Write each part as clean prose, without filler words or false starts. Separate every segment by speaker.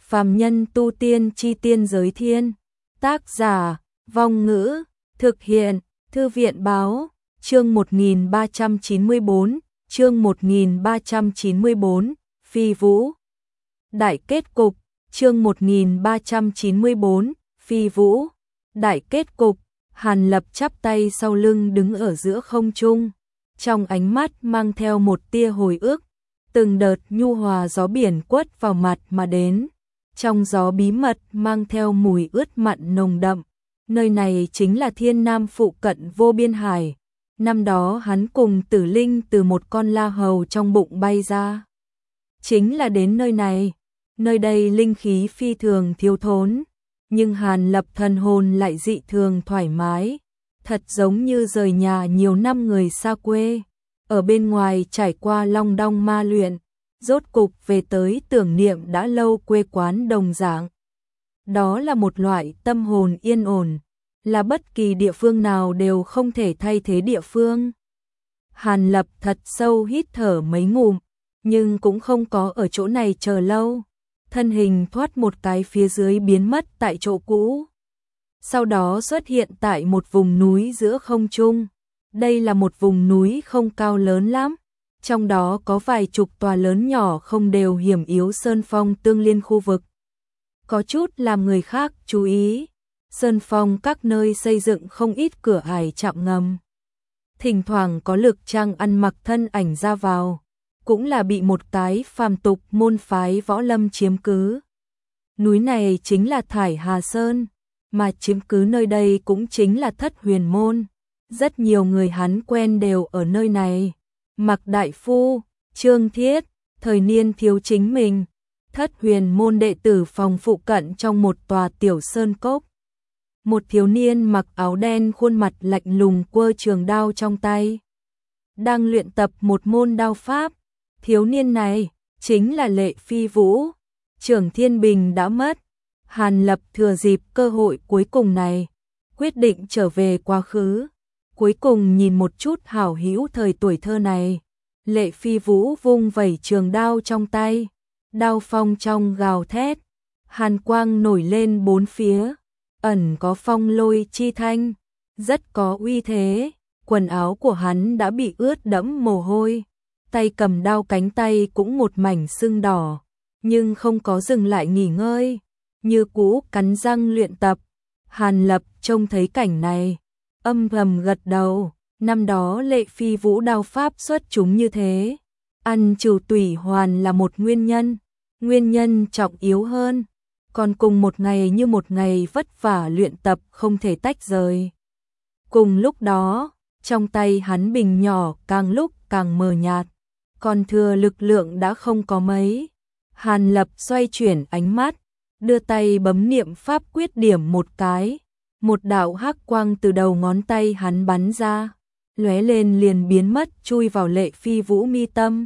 Speaker 1: Phàm nhân tu tiên chi tiên giới thiên. Tác giả, Vong Ngữ, thực hiện, Thư viện báo, chương 1394, chương 1394, Phi Vũ. Đại kết cục, chương 1394, Phi Vũ. Đại kết cục, Hàn Lập chắp tay sau lưng đứng ở giữa không trung, trong ánh mắt mang theo một tia hồi ức, từng đợt nhu hòa gió biển quất vào mặt mà đến, trong gió bí mật mang theo mùi ướt mặn nồng đậm. Nơi này chính là Thiên Nam phụ cận vô biên hải. Năm đó hắn cùng Tử Linh từ một con la hầu trong bụng bay ra, chính là đến nơi này. Nơi đây linh khí phi thường thiếu thốn, nhưng Hàn Lập thần hồn lại dị thường thoải mái, thật giống như rời nhà nhiều năm người xa quê, ở bên ngoài trải qua long đong ma luyện, rốt cục về tới tưởng niệm đã lâu quê quán đồng dạng. Đó là một loại tâm hồn yên ổn, là bất kỳ địa phương nào đều không thể thay thế địa phương. Hàn Lập thật sâu hít thở mấy ngụm, nhưng cũng không có ở chỗ này chờ lâu. Thân hình thoát một cái phía dưới biến mất tại chỗ cũ. Sau đó xuất hiện tại một vùng núi giữa không trung. Đây là một vùng núi không cao lớn lắm, trong đó có vài chục tòa lớn nhỏ không đều hiểm yếu sơn phong tương liên khu vực. Có chút làm người khác chú ý, sơn phong các nơi xây dựng không ít cửa ải chạm ngầm. Thỉnh thoảng có lực trang ăn mặc thân ảnh ra vào, cũng là bị một cái phàm tục môn phái võ lâm chiếm cứ. Núi này chính là Thải Hà Sơn, mà chiếm cứ nơi đây cũng chính là Thất Huyền Môn. Rất nhiều người hắn quen đều ở nơi này. Mạc Đại Phu, Trương Thiết, thời niên thiếu chính mình, Thất Huyền Môn đệ tử phòng phụ cận trong một tòa tiểu sơn cốc. Một thiếu niên mặc áo đen khuôn mặt lạnh lùng quơ trường đao trong tay, đang luyện tập một môn đao pháp. Thiếu niên này chính là Lệ Phi Vũ. Trưởng Thiên Bình đã mất, Hàn Lập thừa dịp cơ hội cuối cùng này, quyết định trở về quá khứ, cuối cùng nhìn một chút hảo hữu thời tuổi thơ này. Lệ Phi Vũ vung vẩy trường đao trong tay, đao phong trong gào thét, hàn quang nổi lên bốn phía, ẩn có phong lôi chi thanh, rất có uy thế. Quần áo của hắn đã bị ướt đẫm mồ hôi, tay cầm đao cánh tay cũng một mảnh sưng đỏ, nhưng không có dừng lại nghỉ ngơi, như cũ cắn răng luyện tập. Hàn Lập trông thấy cảnh này, âm thầm gật đầu. Năm đó Lệ Phi Vũ đao pháp xuất chúng như thế, ăn trừ tủy hoàn là một nguyên nhân trọng yếu hơn, còn cùng một ngày như một ngày vất vả luyện tập không thể tách rời. Cùng lúc đó, trong tay hắn bình nhỏ càng lúc càng mờ nhạt, còn thừa lực lượng đã không có mấy. Hàn Lập xoay chuyển ánh mắt, đưa tay bấm niệm pháp quyết điểm một cái, một đạo hắc quang từ đầu ngón tay hắn bắn ra, lóe lên liền biến mất chui vào Lệ Phi Vũ mi tâm.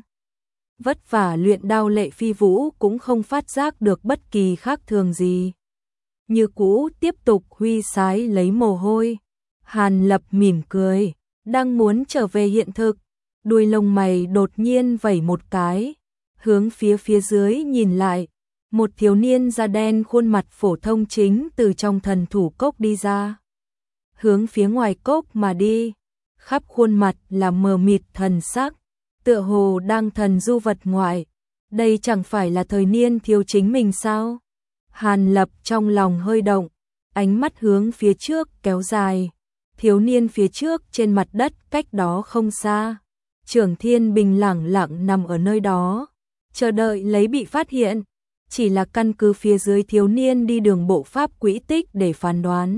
Speaker 1: Vất vả luyện đao Lệ Phi Vũ cũng không phát giác được bất kỳ khác thường gì, như cũ tiếp tục huy sái lấy mồ hôi. Hàn Lập mỉm cười, đang muốn trở về hiện thực, đuôi lông mày đột nhiên vẩy một cái, hướng phía dưới nhìn lại, một thiếu niên da đen khuôn mặt phổ thông chính từ trong thần thủ cốc đi ra, hướng phía ngoài cốc mà đi, khắp khuôn mặt là mờ mịt thần sắc, tựa hồ đang thần du vật ngoại. Đây chẳng phải là thời niên thiếu chính mình sao? Hàn Lập trong lòng hơi động, ánh mắt hướng phía trước kéo dài. Thiếu niên phía trước trên mặt đất cách đó không xa, Trưởng Thiên Bình lẳng lặng nằm ở nơi đó, chờ đợi lấy bị phát hiện. Chỉ là căn cứ phía dưới thiếu niên đi đường bộ pháp quỹ tích để phán đoán,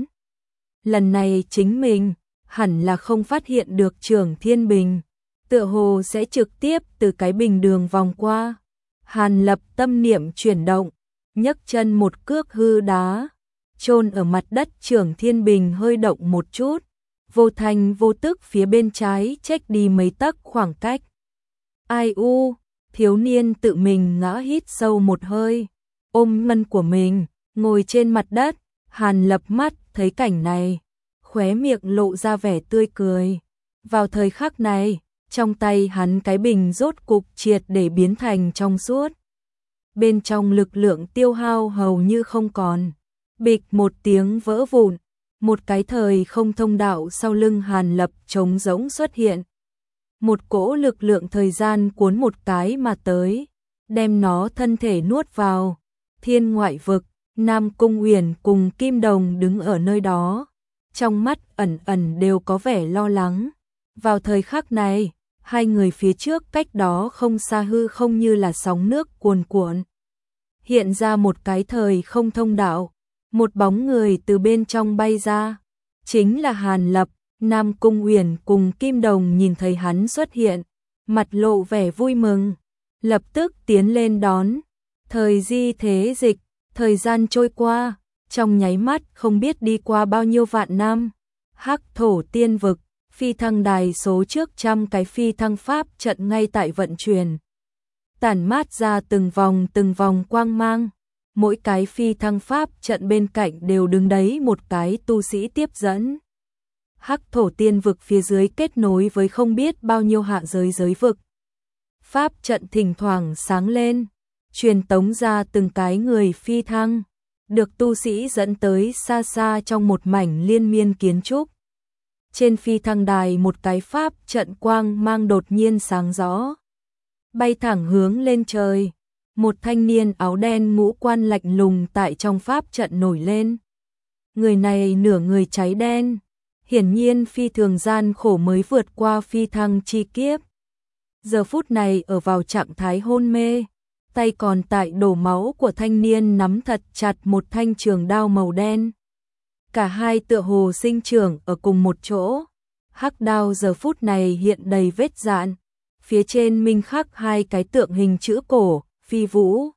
Speaker 1: lần này chính mình hẳn là không phát hiện được Trưởng Thiên Bình, tựa hồ sẽ trực tiếp từ cái bình đường vòng qua. Hàn Lập tâm niệm chuyển động, nhấc chân một cước hư đá, chôn ở mặt đất. Trưởng Thiên Bình hơi động một chút, vô thành vô tức phía bên trái chếch đi mấy tấc khoảng cách. Ai u, thiếu niên tự mình ngã hít sâu một hơi, ôm ngân của mình, ngồi trên mặt đất. Hàn Lập mắt thấy cảnh này, khóe miệng lộ ra vẻ tươi cười. Vào thời khắc này, trong tay hắn cái bình rốt cục triệt để biến thành trong suốt. bên trong lực lượng tiêu hao hầu như không còn. Bịch một tiếng vỡ vụn, một cái thời không thông đạo sau lưng Hàn Lập trống rỗng xuất hiện. Một cỗ lực lượng thời gian cuốn một cái mà tới, đem nó thân thể nuốt vào. Thiên ngoại vực, Nam Cung Uyển cùng Kim Đồng đứng ở nơi đó, trong mắt ẩn ẩn đều có vẻ lo lắng. Vào thời khắc này, hai người phía trước cách đó không xa hư không như là sóng nước cuồn cuộn. Hiện ra một cái thời không thông đạo, một bóng người từ bên trong bay ra, chính là Hàn Lập. Nam Cung Uyển cùng Kim Đồng nhìn thấy hắn xuất hiện, mặt lộ vẻ vui mừng, lập tức tiến lên đón. Thời di thế dịch, thời gian trôi qua, trong nháy mắt không biết đi qua bao nhiêu vạn năm. Hắc Thổ Tiên Vực, phi thăng đài số trước 100 cái phi thăng pháp trận ngay tại vận chuyển, tản mát ra từng vòng quang mang. Mỗi cái phi thăng pháp trận bên cạnh đều đứng đấy một cái tu sĩ tiếp dẫn. Hắc Thổ Tiên Vực phía dưới kết nối với không biết bao nhiêu hạ giới giới vực. Pháp trận thỉnh thoảng sáng lên, truyền tống ra từng cái người phi thăng, được tu sĩ dẫn tới xa xa trong một mảnh liên miên kiến trúc. Trên phi thăng đài một cái pháp trận quang mang đột nhiên sáng rõ, bay thẳng hướng lên trời. Một thanh niên áo đen ngũ quan lạnh lùng tại trong pháp trận nổi lên. Người này nửa người cháy đen, hiển nhiên phi thường gian khổ mới vượt qua phi thăng chi kiếp. Giờ phút này ở vào trạng thái hôn mê, tay còn tại đổ máu của thanh niên nắm thật chặt một thanh trường đao màu đen. Cả hai tựa hồ sinh trưởng ở cùng một chỗ. Hắc đao giờ phút này hiện đầy vết rạn, phía trên minh khắc hai cái tượng hình chữ cổ, phi vũ.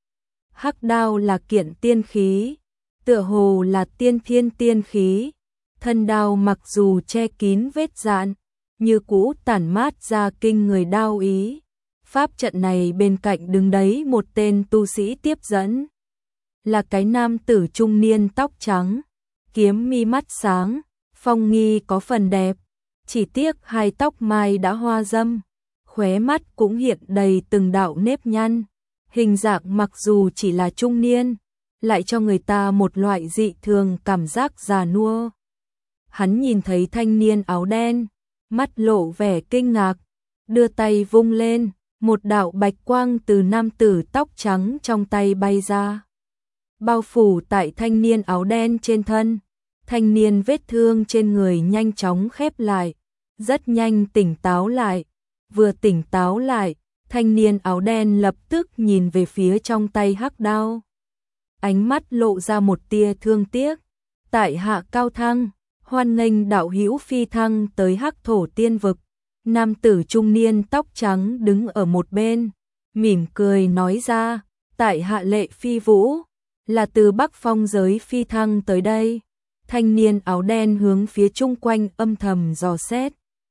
Speaker 1: Hắc đao là kiện tiên khí, tựa hồ là tiên thiên tiên khí. Thân đao mặc dù che kín vết rạn, như cũ tản mát ra kinh người đao ý. Pháp trận này bên cạnh đứng đấy một tên tu sĩ tiếp dẫn, là cái nam tử trung niên tóc trắng, kiếm mi mắt sáng, phong nghi có phần đẹp. Chỉ tiếc hai tóc mai đã hoa râm, khóe mắt cũng hiện đầy từng đạo nếp nhăn. Hình dạng mặc dù chỉ là trung niên, lại cho người ta một loại dị thường cảm giác già nua. Hắn nhìn thấy thanh niên áo đen, mắt lộ vẻ kinh ngạc, đưa tay vung lên, một đạo bạch quang từ nam tử tóc trắng trong tay bay ra, bao phủ tại thanh niên áo đen trên thân. Thanh niên vết thương trên người nhanh chóng khép lại, rất nhanh tỉnh táo lại. Vừa tỉnh táo lại, thanh niên áo đen lập tức nhìn về phía trong tay hắc đao, ánh mắt lộ ra một tia thương tiếc. Tại hạ Cao Thăng, hoan nghênh đạo hữu phi thăng tới Hắc Thổ Tiên Vực. Nam tử trung niên tóc trắng đứng ở một bên, mỉm cười nói ra, tại hạ Lệ Phi Vũ, là từ Bắc Phong giới phi thăng tới đây. Thanh niên áo đen hướng phía chung quanh âm thầm dò xét,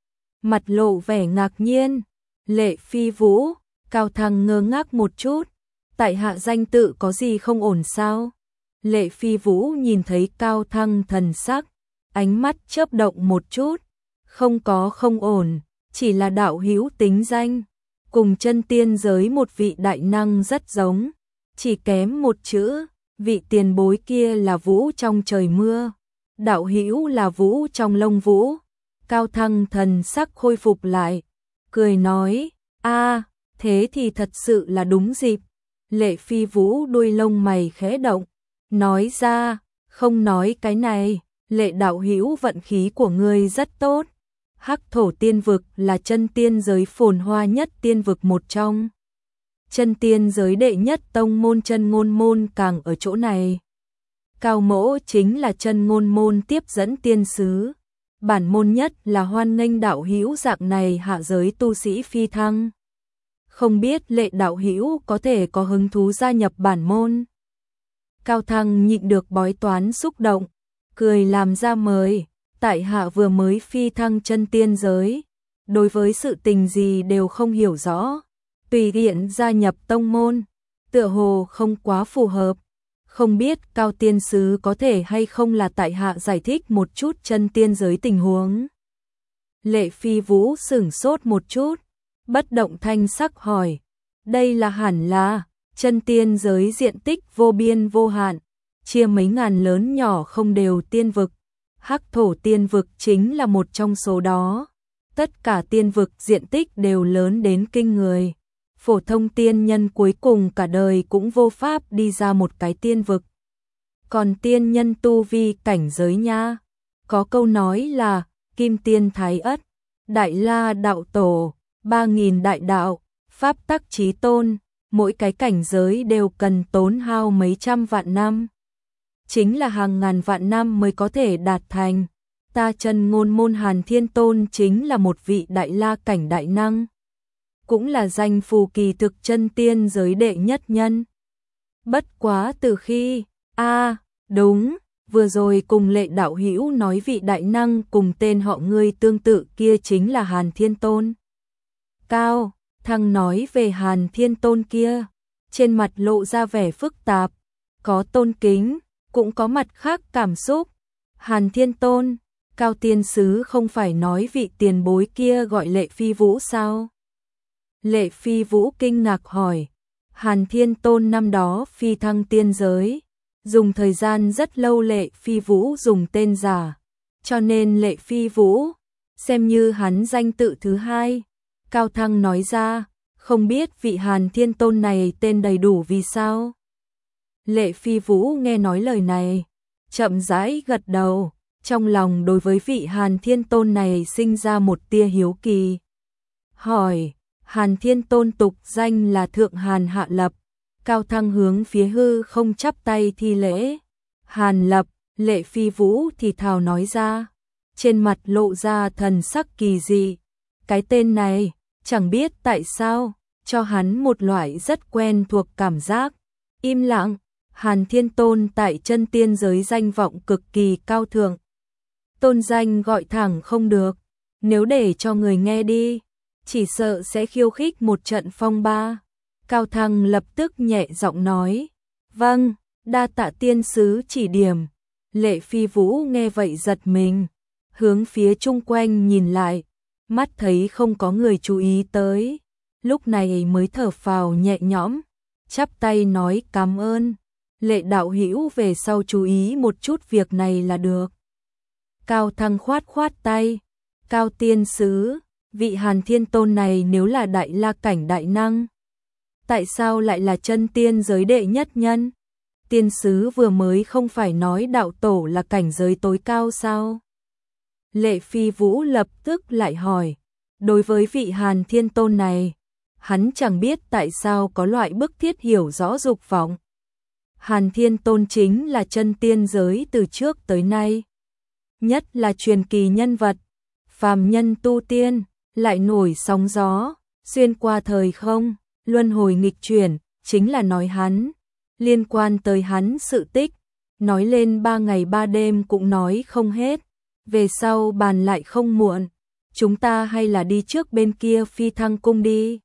Speaker 1: mặt lộ vẻ ngạc nhiên. Lệ Phi Vũ, Cao Thăng ngơ ngác một chút, tại hạ danh tự có gì không ổn sao? Lệ Phi Vũ nhìn thấy Cao Thăng thần sắc, ánh mắt chớp động một chút, không có không ổn, chỉ là đạo hữu tính danh, cùng chân tiên giới một vị đại năng rất giống, chỉ kém một chữ. Vị tiền bối kia là Vũ trong trời mưa, đạo hữu là Vũ trong lông vũ. Cao Thăng thần sắc khôi phục lại, cười nói, a, thế thì thật sự là đúng dịp. Lệ Phi Vũ đuôi lông mày khẽ động, nói ra, không nói cái này, Lệ đạo hữu vận khí của ngươi rất tốt. Hắc Thổ Tiên Vực là chân tiên giới phồn hoa nhất tiên vực một trong. Chân tiên giới đệ nhất tông môn Chân Ngôn môn càng ở chỗ này. Cao mỗ chính là Chân Ngôn môn tiếp dẫn tiên sứ. Bản môn nhất là hoan nghênh đạo hữu dạng này hạ giới tu sĩ phi thăng. Không biết Lệ đạo hữu có thể có hứng thú gia nhập bản môn. Cao Thăng nhịn được bói toán xúc động, cười làm ra mời. Tại hạ vừa mới phi thăng chân tiên giới, đối với sự tình gì đều không hiểu rõ, tùy tiện gia nhập tông môn, tựa hồ không quá phù hợp. Không biết Cao tiên sứ có thể hay không là tại hạ giải thích một chút chân tiên giới tình huống. Lệ Phi Vũ sửng sốt một chút, bất động thanh sắc hỏi, đây là hẳn là, Chân tiên giới diện tích vô biên vô hạn, chia mấy ngàn lớn nhỏ không đều tiên vực. Hắc thổ tiên vực chính là một trong số đó. Tất cả tiên vực diện tích đều lớn đến kinh người. Phổ thông tiên nhân cuối cùng cả đời cũng vô pháp đi ra một cái tiên vực. Còn tiên nhân tu vi cảnh giới nha. Có câu nói là kim tiên thái ất, đại la đạo tổ, 3.000 đại đạo, pháp tắc chí tôn, mỗi cái cảnh giới đều cần tốn hao mấy trăm vạn năm. Chính là hàng ngàn vạn năm mới có thể đạt thành. Ta Chân Ngôn Môn Hàn Thiên Tôn chính là một vị đại la cảnh đại năng, cũng là danh phù kỳ thực chân tiên giới đệ nhất nhân. Bất quá từ khi, đúng, vừa rồi cùng Lệ đạo hữu nói vị đại năng cùng tên họ ngươi tương tự kia chính là Hàn Thiên Tôn. Cao Thăng nói về Hàn Thiên Tôn kia, trên mặt lộ ra vẻ phức tạp, có tôn kính, cũng có mặt khác cảm xúc. Hàn Thiên Tôn, Cao tiên sứ không phải nói vị tiền bối kia gọi Lệ Phi Vũ sao? Lệ Phi Vũ kinh ngạc hỏi, Hàn Thiên Tôn năm đó phi thăng tiên giới, dùng thời gian rất lâu Lệ Phi Vũ dùng tên giả, cho nên Lệ Phi Vũ xem như hắn danh tự thứ hai. Cao Thăng nói ra, không biết vị Hàn Thiên Tôn này tên đầy đủ vì sao? Lệ Phi Vũ nghe nói lời này, chậm rãi gật đầu, trong lòng đối với vị Hàn Thiên Tôn này sinh ra một tia hiếu kỳ. Hỏi, Hàn Thiên Tôn tục danh là Thượng Hàn Hạ Lập. Cao Thăng hướng phía hư không chắp tay thi lễ. Hàn Lập, Lệ Phi Vũ thì thào nói ra, trên mặt lộ ra thần sắc kỳ dị. Cái tên này, chẳng biết tại sao, cho hắn một loại rất quen thuộc cảm giác. Im lặng, Hàn Thiên Tôn tại chân tiên giới danh vọng cực kỳ cao thượng. Tôn danh gọi thẳng không được, nếu để cho người nghe đi, chỉ sợ sẽ khiêu khích một trận phong ba. Cao Thăng lập tức nhẹ giọng nói, vâng, đa tạ tiên sứ chỉ điểm. Lệ Phi Vũ nghe vậy giật mình, hướng phía chung quanh nhìn lại, mắt thấy không có người chú ý tới, lúc này mới thở phào nhẹ nhõm, chắp tay nói cảm ơn. Lệ đạo hữu về sau chú ý một chút việc này là được. Cao Thăng khoát khoát tay, Cao tiên sứ, vị Hàn Thiên Tôn này nếu là đại la cảnh đại năng, tại sao lại là chân tiên giới đệ nhất nhân? Tiên sứ vừa mới không phải nói đạo tổ là cảnh giới tối cao sao? Lệ Phi Vũ lập tức lại hỏi, đối với vị Hàn Thiên Tôn này, hắn chẳng biết tại sao có loại bức thiết hiểu rõ dục vọng. Hàn Thiên Tôn chính là chân tiên giới từ trước tới nay, nhất là truyền kỳ nhân vật, phàm nhân tu tiên, lại nổi sóng gió, xuyên qua thời không, luân hồi nghịch chuyển, chính là nói hắn. Liên quan tới hắn sự tích, nói lên 3 ngày 3 đêm cũng nói không hết, về sau bàn lại không muộn, chúng ta hay là đi trước bên kia phi thăng cung đi.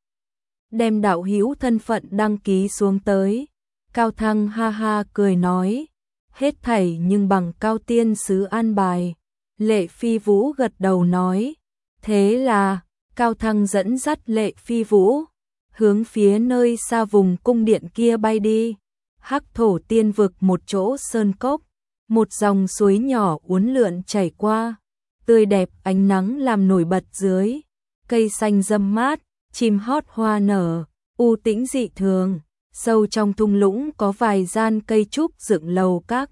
Speaker 1: Đem đạo hữu thân phận đăng ký xuống tới. Cao Thăng ha ha cười nói, hết thảy nhưng bằng Cao tiên sứ an bài. Lệ Phi Vũ gật đầu nói, thế là, Cao Thăng dẫn dắt Lệ Phi Vũ, hướng phía nơi xa vùng cung điện kia bay đi. Hắc thổ tiên vực một chỗ sơn cốc, một dòng suối nhỏ uốn lượn chảy qua, tươi đẹp ánh nắng làm nổi bật dưới, cây xanh râm mát, chim hót hoa nở, u tĩnh dị thường. Sâu trong thung lũng có vài gian cây trúc dựng lầu các.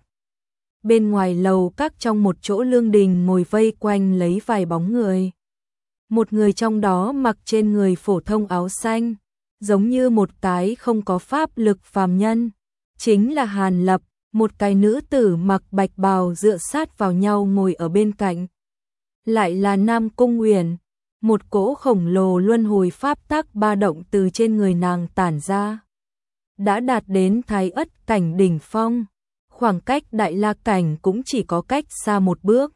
Speaker 1: Bên ngoài lầu các trong một chỗ lương đình ngồi vây quanh lấy vài bóng người. Một người trong đó mặc trên người phổ thông áo xanh, giống như một cái không có pháp lực phàm nhân. Chính là Hàn Lập, một cái nữ tử mặc bạch bào dựa sát vào nhau ngồi ở bên cạnh. Lại là Nam Cung Uyển, một cỗ khổng lồ luân hồi pháp tắc ba động từ trên người nàng tản ra. Đã đạt đến thái ất cảnh đỉnh phong, khoảng cách đại la cảnh cũng chỉ có cách xa một bước.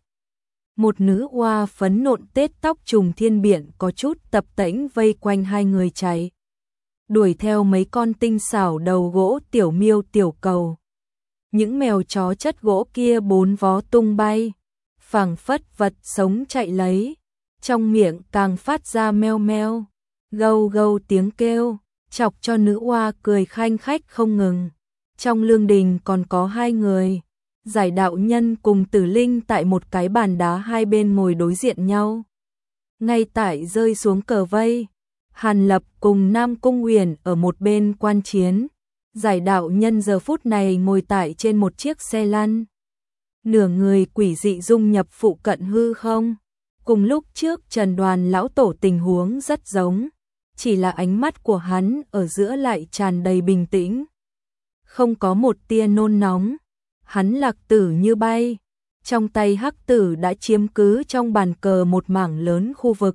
Speaker 1: Một nữ oa phấn nộn tết tóc trùng thiên biện có chút tập tễnh vây quanh hai người chạy, đuổi theo mấy con tinh xảo đầu gỗ tiểu miêu tiểu cầu. Những mèo chó chất gỗ kia bốn vó tung bay, phảng phất vật sống chạy lấy, trong miệng càng phát ra meo meo, gâu gâu tiếng kêu. chọc cho nữ oa cười khanh khách không ngừng. Trong lương đình còn có hai người, Giải đạo nhân cùng Tử Linh tại một cái bàn đá hai bên ngồi đối diện nhau. Ngay tại rơi xuống cờ vây, Hàn Lập cùng Nam Cung Uyển ở một bên quan chiến. Giải đạo nhân giờ phút này ngồi tại trên một chiếc xe lăn. Nửa người quỷ dị dung nhập phụ cận hư không. Cùng lúc trước Trần Đoàn lão tổ tình huống rất giống. Chỉ là ánh mắt của hắn ở giữa lại tràn đầy bình tĩnh. Không có một tia nôn nóng. Hắn lạc tử như bay. Trong tay hắc tử đã chiếm cứ trong bàn cờ một mảng lớn khu vực.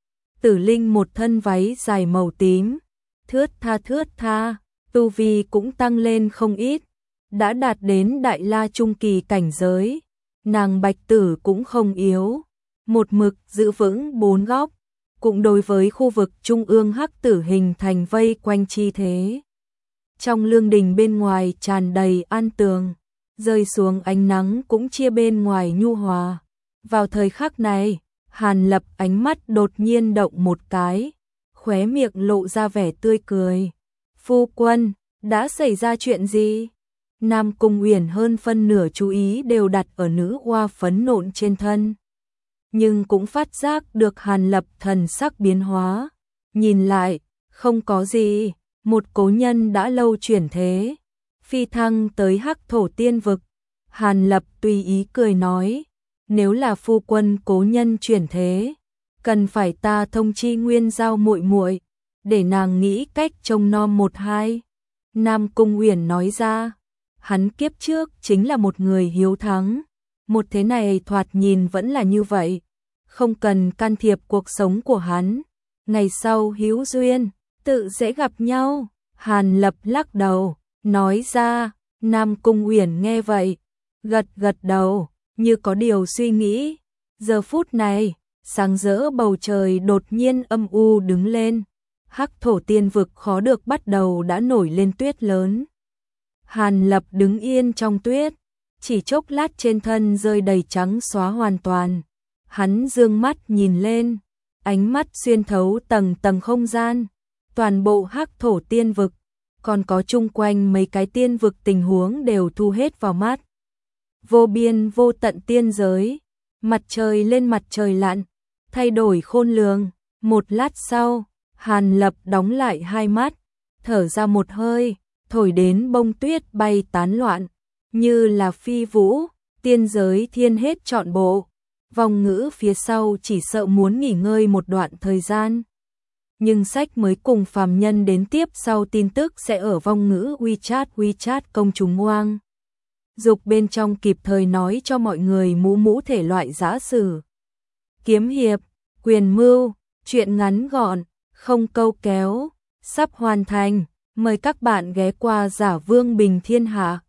Speaker 1: Tử Linh một thân váy dài màu tím. Thướt tha. Tu vi cũng tăng lên không ít. Đã đạt đến đại la trung kỳ cảnh giới. Nàng bạch tử cũng không yếu. Một mực giữ vững bốn góc. Cũng đối với khu vực trung ương hắc tử hình thành vây quanh chi thế. Trong lương đình bên ngoài tràn đầy an tường. Rơi xuống ánh nắng cũng chia bên ngoài nhu hòa. Vào thời khắc này, Hàn Lập ánh mắt đột nhiên động một cái. Khóe miệng lộ ra vẻ tươi cười. Phu quân, đã xảy ra chuyện gì? Nam Cung Uyển hơn phân nửa chú ý đều đặt ở nữ oa phấn nộn trên thân. Nhưng cũng phát giác được Hàn Lập thần sắc biến hóa. Nhìn lại, không có gì, một cố nhân đã lâu chuyển thế. Phi thăng tới hắc thổ tiên vực. Hàn Lập tùy ý cười nói, nếu là phu quân cố nhân chuyển thế, cần phải ta thông chi Nguyên Giao muội muội, để nàng nghĩ cách trông nom một hai. Nam Cung Uyển nói ra, hắn kiếp trước chính là một người hiếu thắng, một thế này thoạt nhìn vẫn là như vậy, không cần can thiệp cuộc sống của hắn, ngày sau hữu duyên, tự sẽ gặp nhau. Hàn Lập lắc đầu, nói ra. Nam Cung Uyển nghe vậy, gật đầu, như có điều suy nghĩ. Giờ phút này, sáng rỡ bầu trời đột nhiên âm u đứng lên. Hắc thổ tiên vực khó được bắt đầu đã nổi lên tuyết lớn. Hàn Lập đứng yên trong tuyết, chỉ chốc lát trên thân rơi đầy trắng xóa hoàn toàn. Hắn dương mắt nhìn lên, ánh mắt xuyên thấu tầng tầng không gian, toàn bộ hắc thổ tiên vực, còn có chung quanh mấy cái tiên vực tình huống đều thu hết vào mắt. Vô biên vô tận tiên giới, mặt trời lên mặt trời lặn, thay đổi khôn lường. Một lát sau, Hàn Lập đóng lại hai mắt, thở ra một hơi, thổi đến bông tuyết bay tán loạn, như là phi vũ, tiên giới thiên hết trọn bộ. Vòng ngữ phía sau chỉ sợ muốn nghỉ ngơi một đoạn thời gian. Nhưng sách mới cùng phàm nhân đến tiếp sau tin tức sẽ ở vong ngữ WeChat công chúng ngoang. Dục bên trong kịp thời nói cho mọi người mũ thể loại giã sử. Kiếm hiệp, quyền mưu, chuyện ngắn gọn, không câu kéo, sắp hoàn thành. Mời các bạn ghé qua Giả Vương Bình Thiên Hạ.